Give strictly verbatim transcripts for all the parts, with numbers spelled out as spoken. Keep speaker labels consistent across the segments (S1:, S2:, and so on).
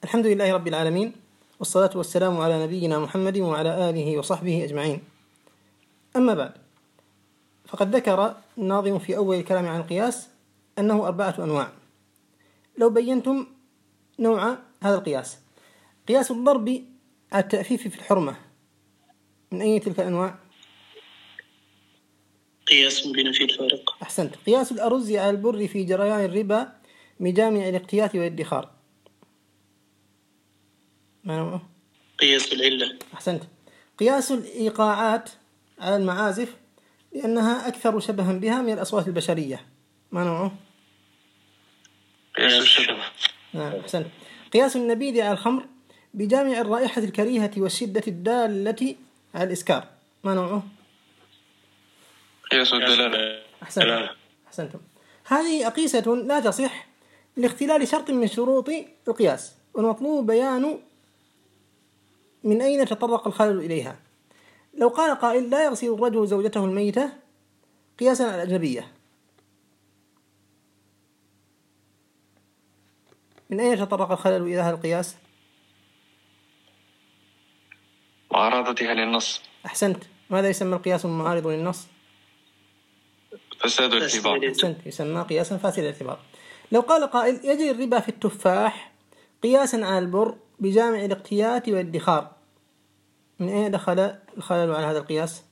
S1: الحمد لله رب العالمين، والصلاة والسلام على نبينا محمد وعلى آله وصحبه أجمعين. أما بعد، فقد ذكر الناظم في أول الكلام عن القياس أنه أربعة أنواع. لو بينتم نوع هذا القياس: قياس الضرب على التأفيف في الحرمة، من أي تلك الأنواع؟
S2: قياس بنفي الفارق.
S1: أحسنت. قياس الأرز على البر في جريان الربا بجامع الاقتيات والادخار، ما نوعه؟
S2: قياس العلة.
S1: أحسنت. قياس الإيقاعات على المعازف لأنها أكثر شبها بها من الأصوات البشرية، ما نوعه؟
S2: قياس الشبه.
S1: نعم، أحسنت. قياس النبيذ على الخمر بجامع الرائحة الكريهة والشدة الدالة على الإسكار، ما نوعه؟
S2: قياس الدلالة.
S1: أحسنت. أحسنتم. هذه أقيسة لا تصح لاختلال شرط من شروط القياس، والمطلوب بيان من أين تطرق الخلل إليها. لو قال قائل: لا يغسل الرجل زوجته الميتة قياسا على الأجنبية، من أين تطرق الخلل إلى هذا القياس؟
S2: معارضتها للنص.
S1: أحسنت. ماذا يسمى القياس المعارض للنص؟
S2: فساد الاعتبار.
S1: أحسنت، يسمى قياسا فاسد الاعتبار. لو قال قائل: يجري الربا في التفاح قياسا على البر بجامع الاقتيات والادخار، من أين دخل الخلل على هذا القياس؟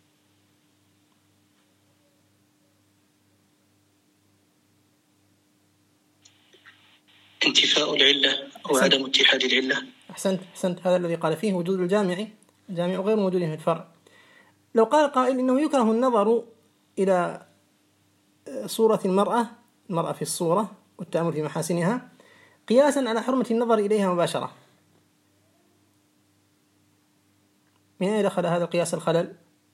S2: انتفاء العلة أو عدم اتحاد العلة.
S1: أحسنت. أحسنت. هذا الذي قال فيه وجود الجامع، الجامع غير موجود في الفرع. لو قال قائل: إنه يكره النظر إلى صورة المرأة المرأة في الصورة والتأمل في محاسنها قياسا على حرمة النظر إليها مباشرة، من أين دخل هذا القياس الخلل؟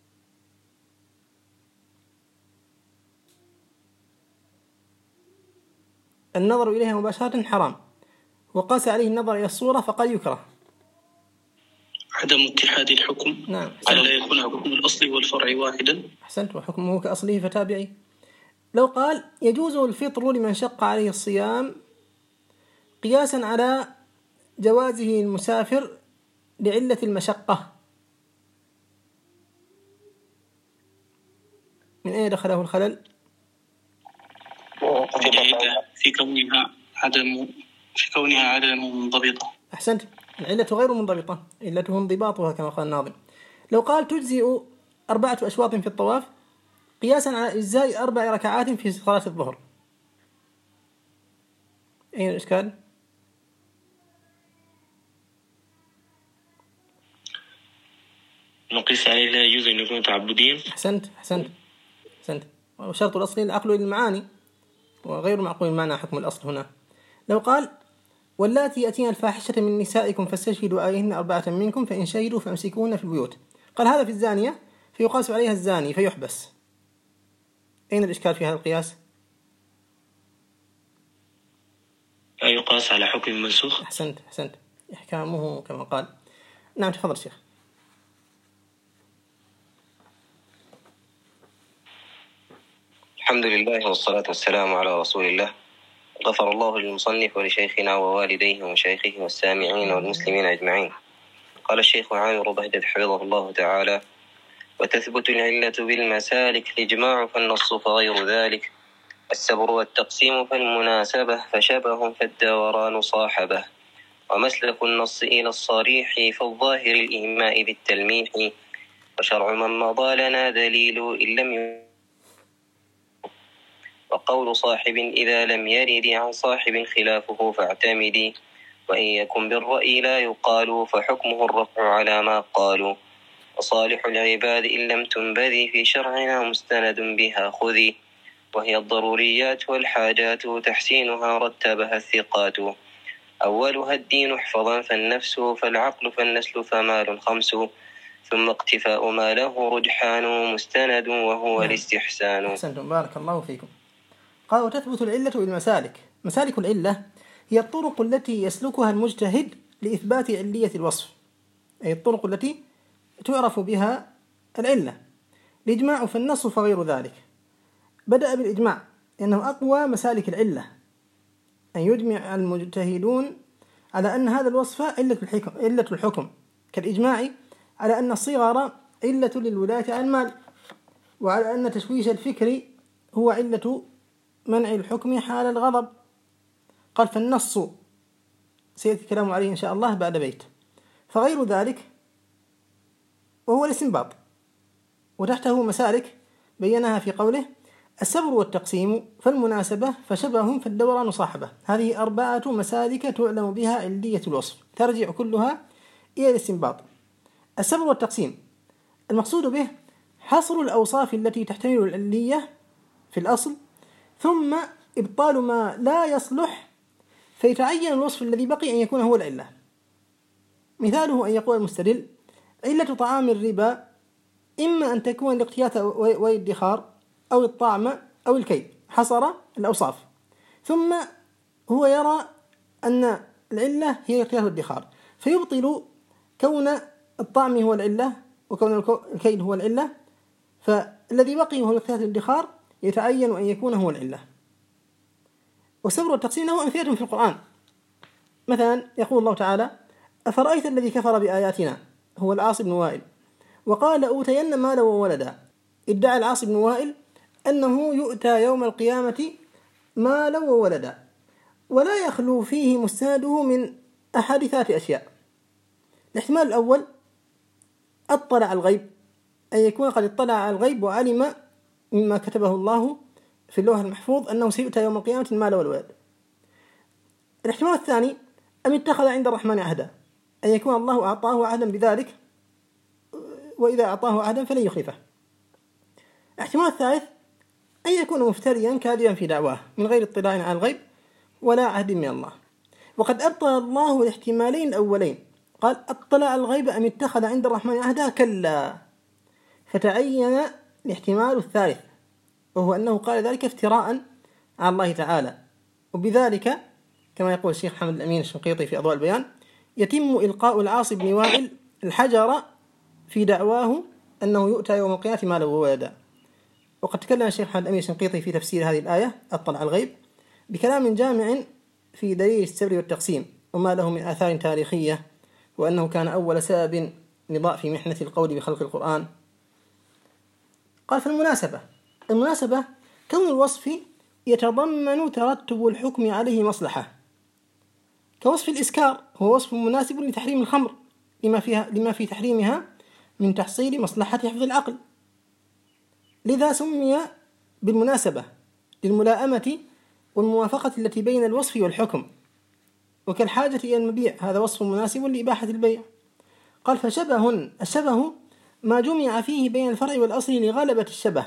S1: النظر إليها مباشرة حرام، وقاس عليه النظر إلى الصورة فقد يكره.
S2: عدم اتحاد الحكم.
S1: نعم.
S2: على لا يكون حكم الأصل والفرع واحدا.
S1: أحسنت. وحكمه كأصله فتابعي. لو قال: يجوز الفطر لمن شق عليه الصيام قياسا على جوازه المسافر لعلة المشقة، من أين دخله الخلل؟
S2: في كونها عدم في كونها عدم منضبطة.
S1: أحسنت. العلة غير منضبطة، علته انضباطها كما قال الناظم. لو قال: تجزئ أربعة أشواط في الطواف قياسا على إجزاء أربع ركعات في صلاة الظهر، أين الإشكال؟
S2: نقيس عليه لا يجوز أن يكون تعبديا.
S1: أحسنت. أحسنت. أحسنت. وشرط الأصل العقل للمعاني، وغير معقول المعنى حكم الأصل هنا. لو قال: واللاتي يأتين الفاحشة من نسائكم فاستشهدوا عليهن أربعة منكم فإن شهدوا فأمسكوهن في البيوت، قال هذا في الزانية فيقاس عليها الزاني فيحبس، أين الإشكال في هذا القياس؟
S2: لا يقاس على حكم منسوخ.
S1: أحسنت. أحسنت. إحكامه كما قال. نعم، تفضل شيخ.
S3: الحمد لله والصلاة والسلام على رسول الله. غفر الله للمصنف ولشيخنا ووالديه ومشايخه والسامعين والمسلمين أجمعين. قال الشيخ عامر بهجت حفظه الله تعالى: وتثبت العلة بالمسالك الإجماع فالنص فغير ذلك، السبر والتقسيم فالمناسبة فشبه فالدوران صاحبه، ومسلك النص إلى الصريح فالظاهر الإيماء بالتلميح، وشرع من مضى لنا دليل إن لم ي... وقول صاحب إذا لم يرد عن صاحب خلافه فاعتمدي، وإن يكن بالرأي لا يقال فحكمه الرفع على ما قالوا، وصالح العباد إن لم تنبذي في شرعنا مستند بها خذي، وهي الضروريات والحاجات تحسينها رتبها الثقات، أولها الدين احفظا فالنفس فالعقل فالنسل فمال خمس، ثم اقتفاء ما له رجحان مستند وهو
S1: نعم.
S3: الاستحسان.
S1: أحسنتم، بارك الله فيكم. قال: وتثبت العلة بالمسالك. مسالك العلة هي الطرق التي يسلكها المجتهد لإثبات علية الوصف، أي الطرق التي تعرف بها العلة. الإجماع فالنص فغير ذلك. بدأ بالإجماع لأنه أقوى مسالك العلة، أن يجمع المجتهدون على أن هذا الوصف علة الحكم, علة الحكم كالإجماع على أن الصغر علة للولاية على المال، وعلى أن تشويش الفكر هو علة منع الحكم حال الغضب. قال فالنص سيأتي الكلام عليه إن شاء الله بعد بيت. فغير ذلك وهو الاستنباط، وتحته مسالك بينها في قوله السبر والتقسيم فالمناسبة فشبه فالدوران صاحبه. هذه أربعة مسالك تعلم بها علية الوصف، ترجع كلها إلى الاستنباط. السبر والتقسيم المقصود به حصر الأوصاف التي تحتمل العلية في الأصل، ثم إبطال ما لا يصلح فيتعين الوصف الذي بقي أن يكون هو العلة. مثاله أن يقول المستدل علة طعام الربا إما أن تكون الاقتيات والادخار أو الطعم أو الكيد، حصر الأوصاف، ثم هو يرى أن العلة هي الاقتيات والادخار، فيبطل كون الطعم هو العلة وكون الكيد هو العلة، فالذي بقي هو الاقتيات والادخار يتعين أن يكون هو العلة. والسبر والتقسيم له أمثلة في القرآن. مثلا يقول الله تعالى أفرأيت الذي كفر بآياتنا هو العاص بن وائل وقال أوتين مالا وولدا. ادعى العاص بن وائل أنه يؤتى يوم القيامة مالا وولدا، ولا يخلو فيه مستنده من أحد ثلاث أشياء. الاحتمال الأول اطلع الغيب، أن يكون قد اطلع على الغيب وعلم مما كتبه الله في اللوح المحفوظ أنه سيؤتى يوم القيامة المال والولد. الاحتمال الثاني أن اتخذ عند الرحمن عهدا، أن يكون الله أعطاه عهدا بذلك وإذا أعطاه عهدا فلن يخلفه. الاحتمال الثالث أن يكون مفتريا كاذبا في دعواه من غير اطلاع على الغيب ولا عهد من الله. وقد أبطل الله الاحتمالين الأولين، قال اطلع الغيب أم اتخذ عند الرحمن عهدا كلا، فتعين الاحتمال الثالث وهو أنه قال ذلك افتراء على الله تعالى. وبذلك كما يقول الشيخ حمد الأمين الشنقيطي في أضواء البيان يتم إلقاء العاص بن وائل الحجر في دعواه أنه يؤتى يوم القيامة مالا وولدا. وقد تكلم الشيخ حمد الأمين الشنقيطي في تفسير هذه الآية اطلع الغيب بكلام جامع في دليل السبر والتقسيم وما له من آثار تاريخية، وأنه كان أول سبب لضعف محنة القول بخلق القرآن. قال فالمناسبة المناسبة كون الوصف يتضمن ترتب الحكم عليه مصلحة، كوصف الإسكار هو وصف مناسب لتحريم الخمر لما فيها لما في تحريمها من تحصيل مصلحة حفظ العقل، لذا سمي بالمناسبة للملائمة والموافقة التي بين الوصف والحكم. وكالحاجة إلى المبيع هذا وصف مناسب لإباحة البيع. قال فشبه الشبه ما جمع فيه بين الفرع والأصل لغلبة الشبه،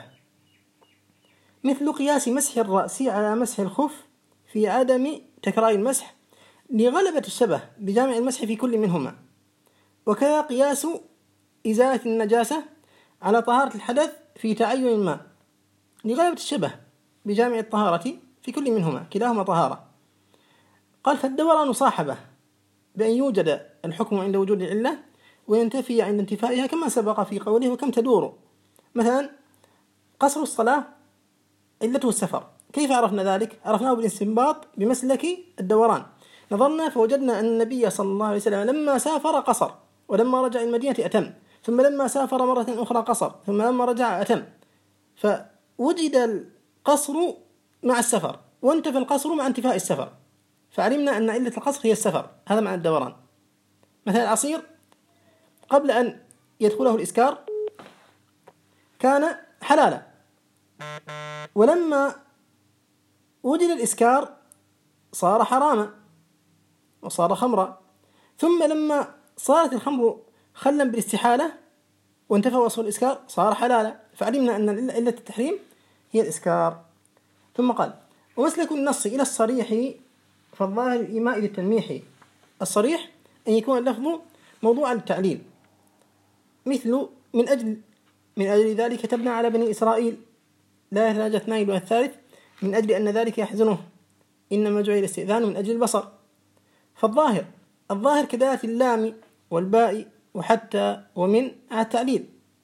S1: مثل قياس مسح الرأس على مسح الخف في عدم تكرار المسح لغلبة الشبه بجامع المسح في كل منهما. وكذا قياس إزالة النجاسة على طهارة الحدث في تعين الماء لغلبة الشبه بجامع الطهارة في كل منهما، كلاهما طهارة. قال فالدوران صاحبه بأن يوجد الحكم عند وجود العلة وينتفي عند انتفائها كما سبق في قوله وكم تدور. مثلا قصر الصلاة علته السفر، كيف عرفنا ذلك؟ عرفناه بالاستنباط بمسلك الدوران. نظرنا فوجدنا أن النبي صلى الله عليه وسلم لما سافر قصر، ولما رجع المدينة أتم، ثم لما سافر مرة أخرى قصر، ثم لما رجع أتم. فوجد القصر مع السفر وانتفى القصر مع انتفاء السفر، فعلمنا أن علة القصر هي السفر، هذا معنى الدوران. مثلا العصير قبل أن يدخله الإسكار كان حلالا، ولما وجد الإسكار صار حراما وصار خمرا، ثم لما صارت الخمر خلا بالاستحالة وانتفى وصف الإسكار صار حلالا، فعلمنا أن علة التحريم هي الإسكار. ثم قال ومسلك النص إلى الصريح فالظاهر الإيماء للتلميح. الصريح أن يكون اللفظ موضوعا للتعليل، مثل من أجل من أجل ذلك كتبنا على بني إسرائيل لا يتناجى اثنان دون الثالث من أجل أن ذلك يحزنه إنما جعل الاستئذان من أجل البصر. فالظاهر الظاهر كدالة اللام والباء وحتى ومن على التعليل.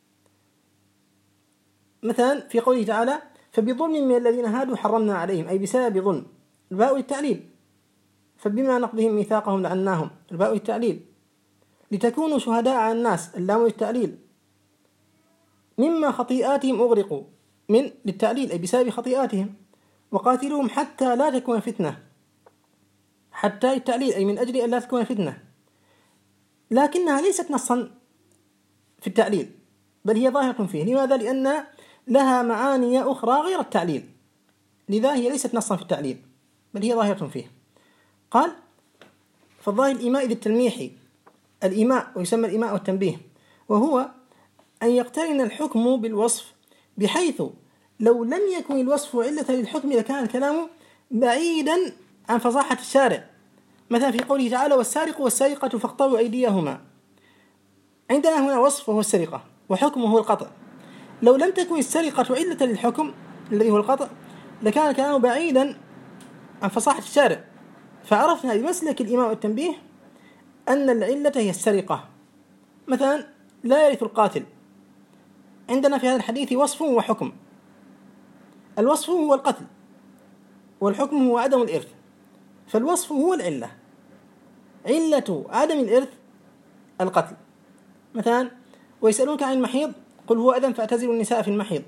S1: مثلا في قوله تعالى فبظلم من الذين هادوا حرمنا عليهم، أي بسبب ظلم، الباء للتعليل. فبما نقضهم ميثاقهم لعناهم، الباء للتعليل، لتكونوا شهداء على الناس، اللام للتعليل، مما خطيئاتهم أغرقوا، من للتعليل أي بسبب خطيئاتهم، وقاتلوهم حتى لا تكون فتنة، حتى التعليل أي من أجل أن لا تكون فتنة، لكنها ليست نصا في التعليل بل هي ظاهرة فيه. لماذا؟ لأن لها معاني أخرى غير التعليل، لذا هي ليست نصا في التعليل بل هي ظاهرة فيه. قال فالظاهر الإيماء للتلميح، الإيماء ويسمى الإيماء والتنبيه، وهو أن يقترن الحكم بالوصف بحيث لو لم يكن الوصف علة للحكم لكان الكلام بعيدا عن فصاحة الشارع. مثلا في قوله تعالى والسارق والسارقة فاقطعوا أيديهما، عندنا هنا وصف وهو السرقة وحكمه هو القطع، لو لم تكن السرقة علة للحكم الذي هو القطع لكان الكلام بعيدا عن فصاحة الشارع، فعرفنا بمسلك الإيماء والتنبيه أن العلة هي السرقة. مثلا لا يرث القاتل، عندنا في هذا الحديث وصف وحكم، الوصف هو القتل والحكم هو عدم الإرث، فالوصف هو العلة، علة عدم الإرث القتل. مثلا ويسألونك عن المحيض قل هو أذى فاعتزلوا النساء في المحيض،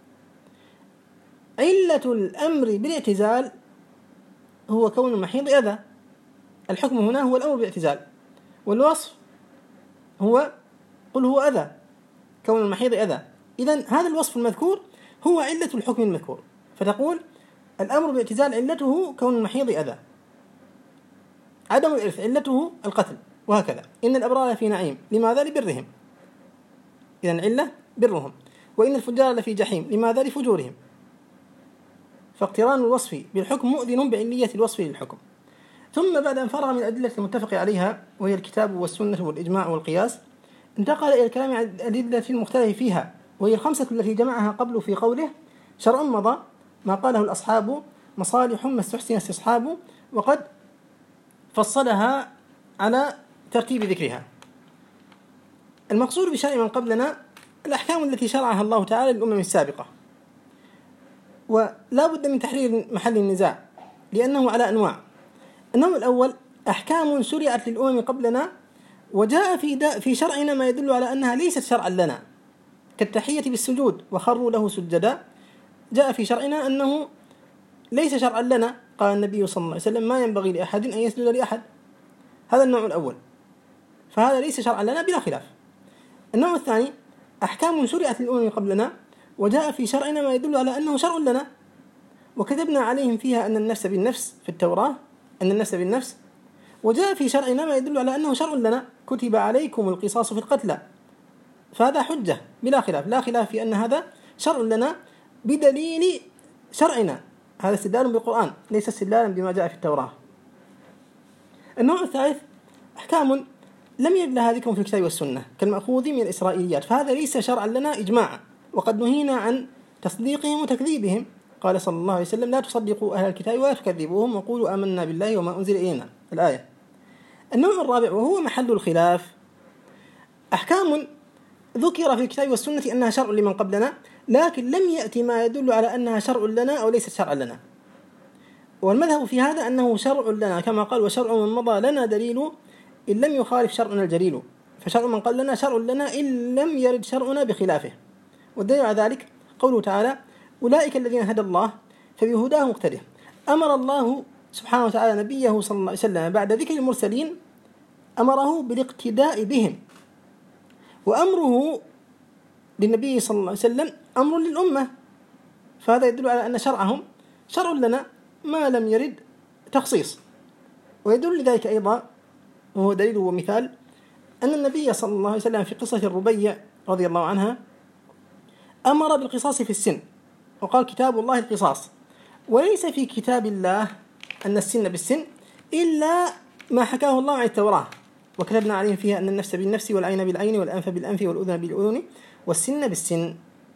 S1: علة الأمر بالاعتزال هو كون المحيض أذى، الحكم هنا هو الأمر بالاعتزال، والوصف هو قل هو أذى كون المحيض أذى. إذن هذا الوصف المذكور هو علة الحكم المذكور، فتقول الأمر بالاعتزال علته كون المحيض أذى، عدم الإرث علته القتل، وهكذا. إن الأبرار في نعيم، لماذا؟ لبرهم، إذن علة برهم. وإن الفجار لفي جحيم، لماذا؟ لفجورهم. فاقتران الوصف بالحكم مؤذن بعلية الوصف للحكم. ثم بعد أن فرغ من الأدلة المتفق عليها وهي الكتاب والسنة والإجماع والقياس، انتقل إلى الكلام عن الأدلة المختلف فيها، وهي الخمسة التي جمعها قبل في قوله شرع مضى ما قاله الأصحاب مصالح ما استحسن استصحاب، وقد فصلها على ترتيب ذكرها. المقصود بشرع من قبلنا الأحكام التي شرعها الله تعالى للأمم السابقة، ولا بد من تحرير محل النزاع لأنه على أنواع. النوع الأول أحكام شرعت للأمم قبلنا وجاء في في شرعنا ما يدل على أنها ليست شرعا لنا، كالتحية بالسجود وخروا له سجدا، جاء في شرعنا أنه ليس شرعا لنا، قال النبي صلى الله عليه وسلم ما ينبغي لأحد أن يسجد لأحد. هذا النوع الأول، فهذا ليس شرعا لنا بلا خلاف. النوع الثاني أحكام شرعت للأمم قبلنا وجاء في شرعنا ما يدل على أنه شرع لنا، وكتبنا عليهم فيها أن النفس بالنفس في التوراة، أن النفس بالنفس، وجاء في شرعنا ما يدل على أنه شرع لنا، كتب عليكم القصاص في القتلى، فهذا حجة بلا خلاف، لا خلاف في أن هذا شرع لنا بدليل شرعنا، هذا استدلال بالقرآن ليس استدلالا بما جاء في التوراة. النوع الثالث أحكام لم يرد لها ذكر في الكتاب والسنة كالمأخوذ من الإسرائيليات، فهذا ليس شرعا لنا إجماعا، وقد نهينا عن تصديقهم وتكذيبهم. قال صلى الله عليه وسلم لا تصدقوا أهل الكتاب ولا تكذبوهم وقولوا آمنا بالله وما أنزل إلينا، الآية. النوع الرابع وهو محل الخلاف أحكام ذكر في الكتاب والسنة أنها شرع لمن قبلنا لكن لم يأتي ما يدل على أنها شرع لنا أو ليست شرعا لنا، والمذهب في هذا أنه شرع لنا كما قال وشرع من مضى لنا دليل إن لم يخالف شرعنا الجليل، فشرع من قال لنا شرع لنا إن لم يرد شرعنا بخلافه. والدليل على ذلك قوله تعالى أولئك الذين هدى الله فبهداه مقتده. أمر الله سبحانه وتعالى نبيه صلى الله عليه وسلم بعد ذكر المرسلين أمره بالاقتداء بهم، وأمره للنبي صلى الله عليه وسلم أمر للأمة، فهذا يدل على أن شرعهم شرع لنا ما لم يرد تخصيص. ويدل لذلك أيضا وهو دليل ومثال أن النبي صلى الله عليه وسلم في قصة الربيع رضي الله عنها أمر بالقصاص في السن وقال كتاب الله القصاص، وليس في كتاب الله أن السن بالسن إلا ما حكاه الله عن التوراة، وكتبنا عليهم فيها أن النفس بالنفس والعين بالعين والأنف بالأنف والأذن بالأذن والسن بالسن.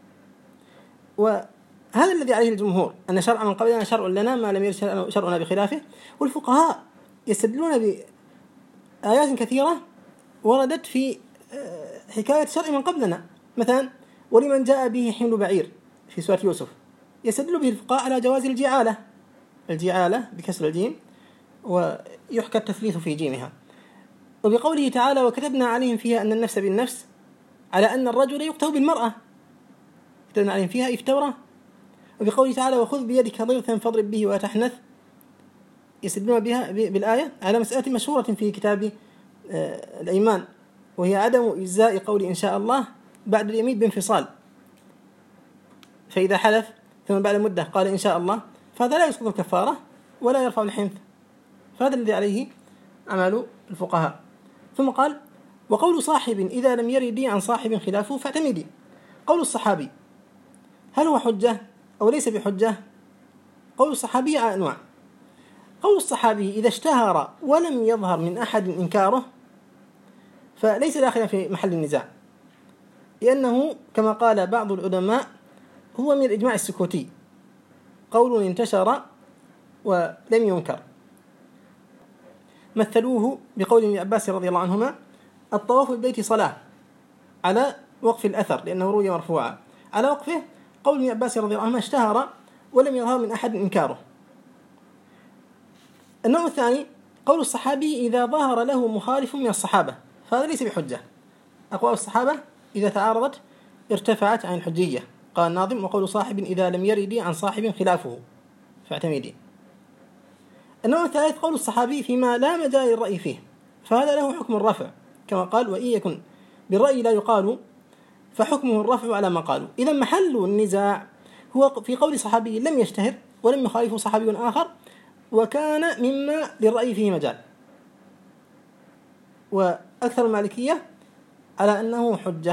S1: وهذا الذي عليه الجمهور أن شرع من قبلنا شرع لنا ما لم يرد شرعنا بخلافه. والفقهاء يستدلون بآيات كثيرة وردت في حكاية شرع من قبلنا، مثلا ولمن جاء به حمل بعير في سورة يوسف، يستدل به الفقهاء على جواز الجعالة، الجعالة بكسر الجيم ويحكى التثليث في جيمها. وبقوله تعالى وكتبنا عليهم فيها أن النفس بالنفس على أن الرجل يقتل بالمرأة، كتبنا عليهم فيها إفتورة. وبقوله تعالى وخذ بيدك ضغثا فاضرب به ولا تحنث، يستدلون بها بالآية على مسألة مشهورة في كتاب الأيمان، وهي عدم إجزاء قول إن شاء الله بعد اليمين بانفصال، فإذا حلف ثم بعد مدة قال إن شاء الله فهذا لا يسقط الكفارة ولا يرفع الحنث، فهذا الذي عليه عمل الفقهاء. ثم قال وقول صاحب إذا لم يرد عن صاحب خلافه فاعتمدي. قول الصحابي هل هو حجة أو ليس بحجة؟ قول الصحابي على أنواع. قول الصحابي إذا اشتهر ولم يظهر من أحد إنكاره فليس داخلا في محل النزاع، لأنه كما قال بعض العلماء هو من الإجماع السكوتي، قول انتشر ولم ينكر. مثلوه بقول ابن عباس رضي الله عنهما الطواف بالبيت صلاة على وقف الأثر، لأنه روي مرفوعا على وقفه. قول ابن عباس رضي الله عنهما اشتهر ولم يظهر من أحد إنكاره. النوع الثاني قول الصحابي إذا ظهر له مخالف من الصحابة، فهذا ليس بحجة. أقوال الصحابة إذا تعارضت ارتفعت عن الحجية، قال الناظم وقول صاحب إذا لم يرد عن صاحب خلافه فاعتمدي. النوع الثالث قول الصحابي فيما لا مجال للرأي فيه، فهذا له حكم الرفع كما قال وإن يكن بالرأي لا يقال فحكمه الرفع على ما قالوا. إذا محل النزاع هو في قول صحابي لم يشتهر ولم يخالفه صحابي آخر وكان مما للرأي فيه مجال. وأكثر المالكية على أنه حجة.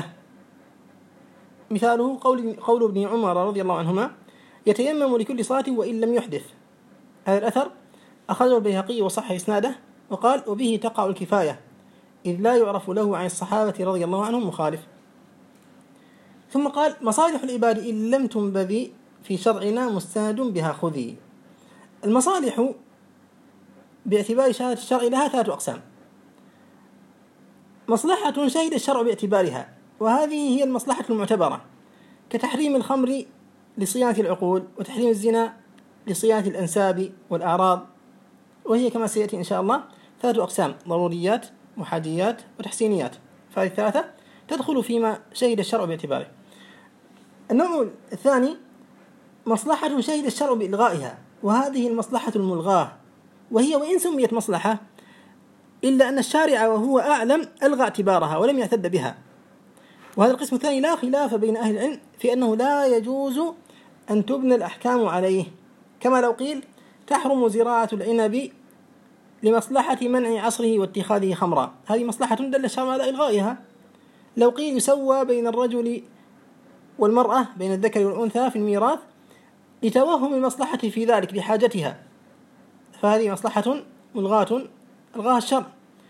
S1: مثاله قول, قول ابن عمر رضي الله عنهما يتيمم لكل صلاة وإن لم يحدث. هذا الأثر أخرجه البيهقي وصح إسناده وقال وبه تقع الكفاية إذ لا يعرف له عن الصحابة رضي الله عنهم مخالف. ثم قال مصالح العباد إن لم تنبذي في شرعنا مستند بها خذي. المصالح باعتبار شهادة الشرع لها ثلاث أقسام. مصلحة شهد الشرع باعتبارها، وهذه هي المصلحة المعتبرة، كتحريم الخمر لصيانة العقول، وتحريم الزنا لصيانة الأنساب والأعراض، وهي كما سيأتي إن شاء الله ثلاث أقسام: ضروريات، محاديات، وتحسينيات. فهذه الثلاثة تدخل فيما شهد الشرع باعتباره. النوع الثاني مصلحة شهد الشرع بإلغائها، وهذه المصلحة الملغاة، وهي وإن سميت مصلحة إلا أن الشارع وهو أعلم ألغى اعتبارها ولم يعتد بها. وهذا القسم الثاني لا خلاف بين أهل العلم في أنه لا يجوز أن تبنى الأحكام عليه، كما لو قيل تحرم زراعة العنب لمصلحة منع عصره واتخاذه خمرا، هذه مصلحة دل الشرع على إلغائها. لو قيل يسوى بين الرجل والمرأة بين الذكر والأنثى في الميراث لتوهم المصلحة في ذلك لحاجتها، فهذه مصلحة ملغاة ألغاها الشرع.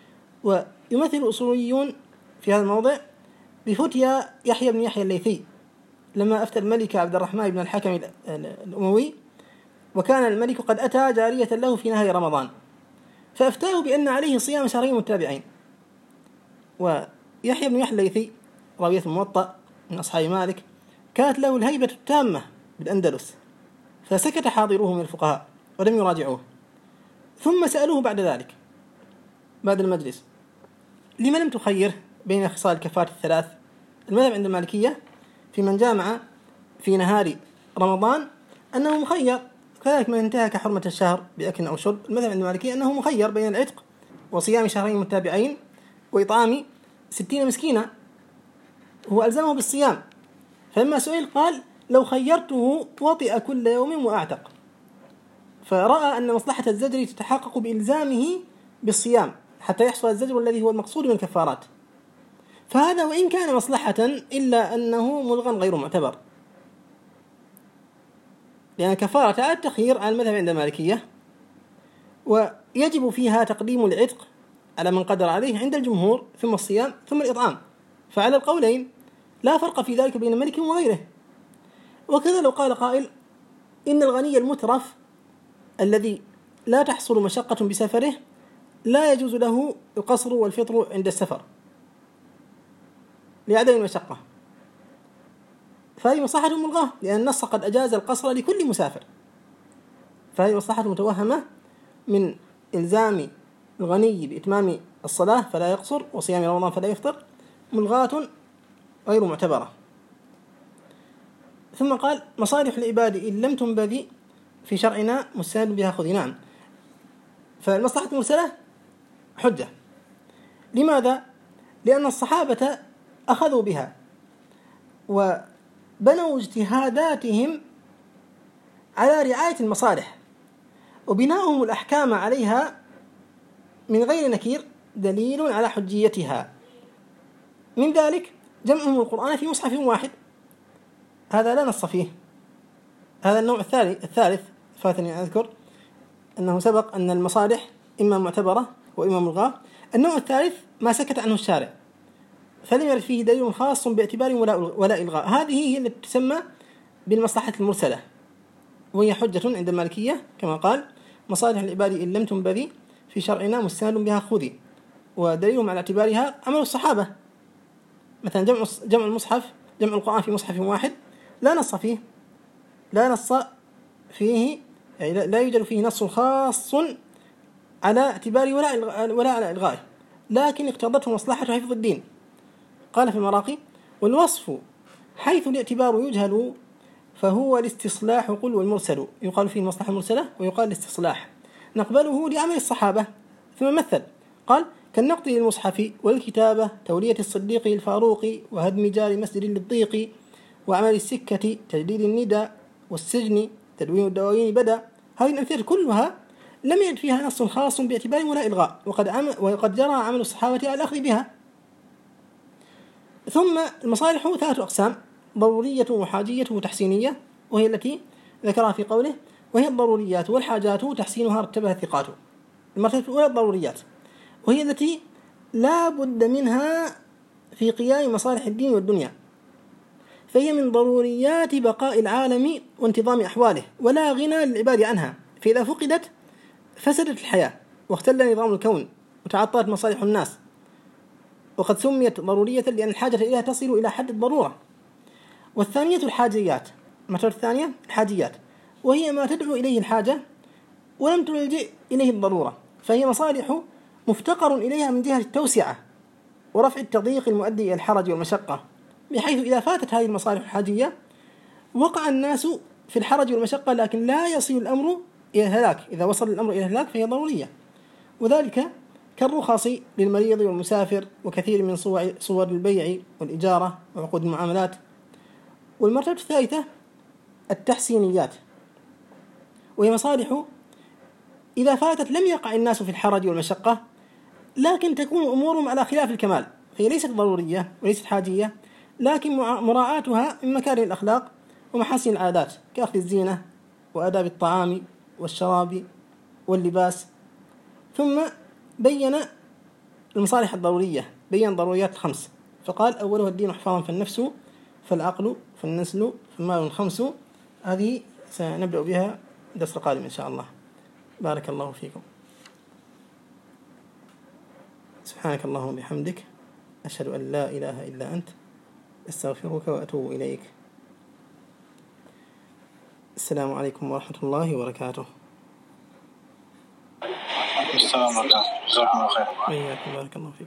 S1: ويمثل الأصوليون في هذا الموضع بفتيا يحيى بن يحيى الليثي لما أفتى الملك عبد الرحمن بن الحكم الأموي، وكان الملك قد أتى جارية له في نهاية رمضان فأفتاه بأن عليه صيام شهرين متابعين. ويحيى بن يحيى الليثي راوية الموطأ من أصحاب مالك كانت له الهيبة التامة بالأندلس، فسكت حاضروه من الفقهاء ولم يراجعوه. ثم سألوه بعد ذلك بعد المجلس لما لم تخير بين خصال الكفارة الثلاث؟ المذهب عند المالكية في من جامع في نهار رمضان أنه مخير، كذلك من انتهك حرمة الشهر بأكل أو شرب. المذهب عند المالكية أنه مخير بين العتق وصيام شهرين متابعين وإطعام ستين مسكينا، هو ألزمه بالصيام، فلما سئل قال لو خيرته وطئ كل يوم وأعتق، فرأى أن مصلحة الزجر تتحقق بإلزامه بالصيام حتى يحصل الزجر الذي هو المقصود من الكفارات. فهذا وإن كان مصلحة إلا أنه ملغى غير معتبر، لأن الكفارة على التخيير على المذهب عند المالكية، ويجب فيها تقديم العتق على من قدر عليه عند الجمهور، ثم الصيام، ثم الإطعام. فعلى القولين لا فرق في ذلك بين الملك وغيره. وكذا لو قال قائل إن الغني المترف الذي لا تحصل مشقة بسفره لا يجوز له القصر والفطر عند السفر لعدم المشقة، فهذه مصلحة ملغاة، لأن النص قد أجاز القصر لكل مسافر، فهذه مصلحة متوهمة من إلزام الغني بإتمام الصلاة فلا يقصر وصيام رمضان فلا يفطر ملغاة غير معتبرة. ثم قال مصالح العباد إن لم تنبذ في شرعنا مستند بها خذ. نعم، فالمصلحة المرسلة حجة. لماذا؟ لأن الصحابة أخذوا بها وبنوا اجتهاداتهم على رعاية المصالح، وبناؤهم الأحكام عليها من غير نكير دليل على حجيتها. من ذلك جمعهم القرآن في مصحف واحد، هذا لا نص فيه. هذا النوع الثالث الثالث فاتني أن أذكر أنه سبق أن المصالح إما معتبرة وإما ملغاة. النوع الثالث ما سكت عنه الشارع فلم يرد فيه دليل خاص باعتبار ولا ولا إلغاء، هذه هي التي تسمى بالمصلحة المرسلة، وهي حجة عند المالكية كما قال مصالح العباد إن لم تنبذ في شرعنا مستند بها خذي. ودليلهم على اعتبارها عمل الصحابة، مثلا جمع جمع المصحف جمع القرآن في مصحف واحد لا نص فيه لا نص فيه يعني لا يوجد فيه نص خاص على اعتباره ولا ولا على إلغائه، لكن اقتضته مصلحة حفظ الدين. قال في المراقي والوصف حيث الاعتبار يجهل فهو الاستصلاح قل والمرسل، يقال فيه المصلحة المرسلة ويقال الاستصلاح، نقبله لعمل الصحابة. ثم مثل قال كالنقد للمصحف والكتابة تولية الصديق الفاروق وهدم جار مسجد للضيق وعمل السكة تجديد الندى والسجن تدوين الدواوين بدا. هذه الأمثلة كلها لم يرد فيها نص خاص باعتبار ولا إلغاء، وقد, عم وقد جرى عمل الصحابة على الأخذ بها. ثم المصالح ثلاثة أقسام: ضرورية وحاجية وتحسينية، وهي التي ذكرها في قوله وهي الضروريات والحاجات تحسينها رتبها الثقات. المرتبة الأولى الضروريات، وهي التي لا بد منها في قيام مصالح الدين والدنيا، فهي من ضروريات بقاء العالم وانتظام أحواله ولا غنى للعباد عنها، فإذا فقدت فسدت الحياة واختل نظام الكون وتعطلت مصالح الناس. وقد سميت ضرورية لأن الحاجة إليها تصل إلى حد الضرورة. والثانية الحاجيات، المرتبة الثانية الحاجيات، وهي ما تدعو إليه الحاجة ولم تلجئ إليه الضرورة، فهي مصالح مفتقر إليها من جهة التوسعة ورفع التضييق المؤدي إلى الحرج والمشقة، بحيث إذا فاتت هذه المصالح الحاجية وقع الناس في الحرج والمشقة لكن لا يصل الأمر إلى الهلاك. إذا وصل الأمر إلى الهلاك فهي ضرورية، وذلك كالرخص للمريض والمسافر وكثير من صور البيع والإجارة وعقود المعاملات. والمرتبة الثالثة التحسينيات، وهي مصالح إذا فاتت لم يقع الناس في الحرج والمشقة لكن تكون أمورهم على خلاف الكمال، فهي ليست ضرورية وليست حاجية، لكن مراعاتها من مكارم الأخلاق ومحاسن العادات كأخذ الزينة وآداب الطعام والشراب واللباس. ثم بين المصالح الضرورية، بين ضروريات خمس، فقال أولها الدين حفاظا فالنفس فالعقل فالنسل فالمال خمس. هذه سنبدأ بها الدرس القادم إن شاء الله. بارك الله فيكم. سبحانك اللهم وبحمدك أشهد أن لا إله إلا أنت أستغفرك وأتوب إليك. السلام عليكم ورحمة الله وبركاته.
S2: السلام عليكم. جزاكم الله خير.
S1: وإياكم. بارك الله فيكم.